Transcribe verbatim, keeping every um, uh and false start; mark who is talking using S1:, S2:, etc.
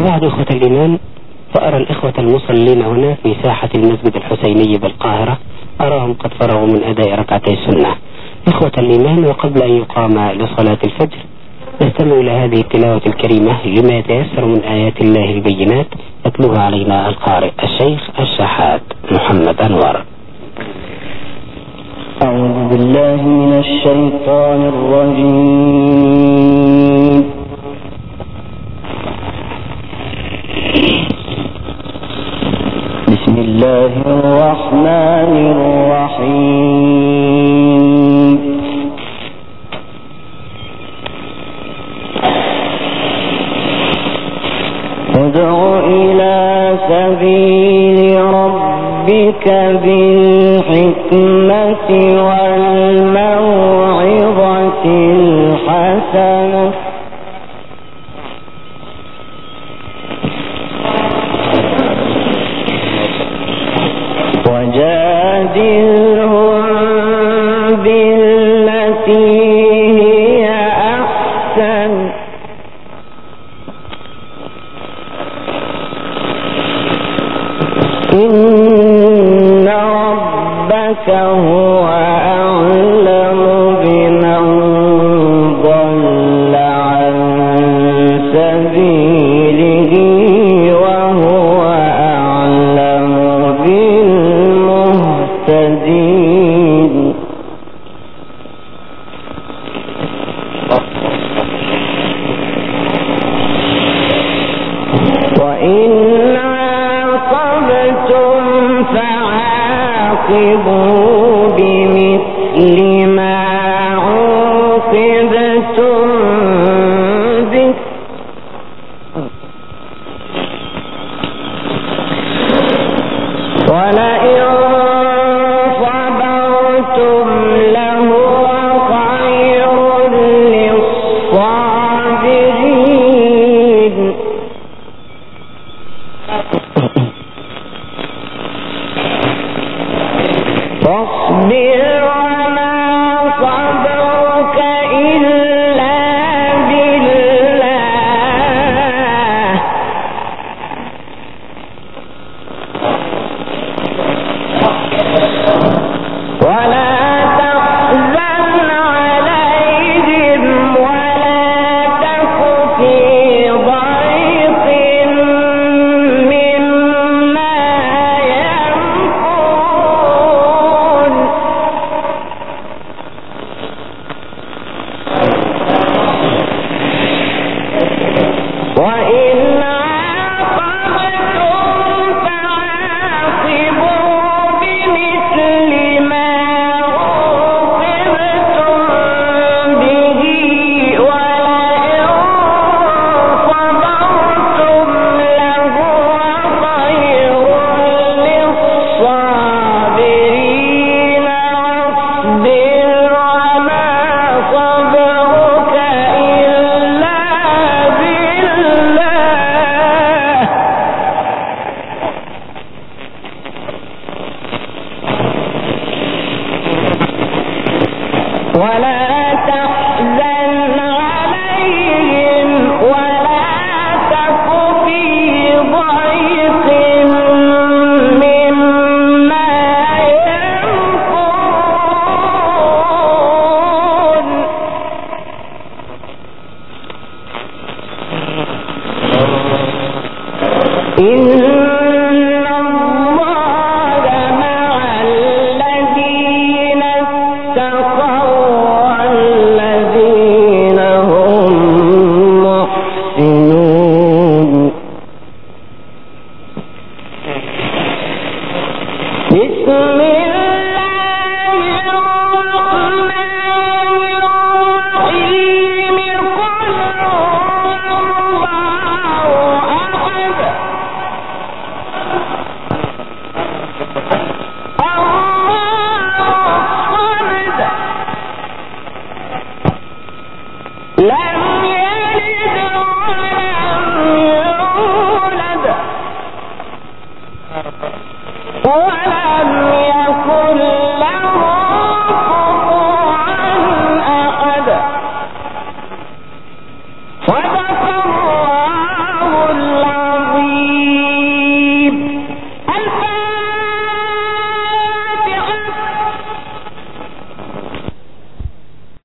S1: وبعد إخوة الإيمان، فأرى الإخوة المصلين هنا في ساحة المسجد الحسيني بالقاهرة أراهم قد فرغوا من أداء ركعتي السنة. إخوة الإيمان، وقبل أن يقام لصلاة الفجر نستمع إلى هذه التلاوة الكريمة لما يتيسر من آيات الله البينات، يتلوها علينا القارئ الشيخ الشحات محمد أنور.
S2: أعوذ بالله من الشيطان الرجيم. بسم الله الرحمن الرحيم. ادع إلى سبيل ربك بالحكمة والموعظة الحسنة وجادلهم بالتي هي أحسن إن ربك هو أعلم بمن ضل عن سبيله وهو أعلم بالمهتدين. وإن عاقبتم فعاقبوا بمثل ما عوقبتم به ولئن صبرتم لهو خير للصابرين. فاصبر وما صبرك إلا بالله ولا تحزن عليهم ولا تك في ضيق مما يمكرون. وإن عاقبتم فعاقبوا بمثل ما عوقبتم به ولئن صبرتم لهو خير للصابرين. واصبر وما صبرك إلا بالله ولا تحزن عليهم ولا تك في ضيق مما يمكرون. إن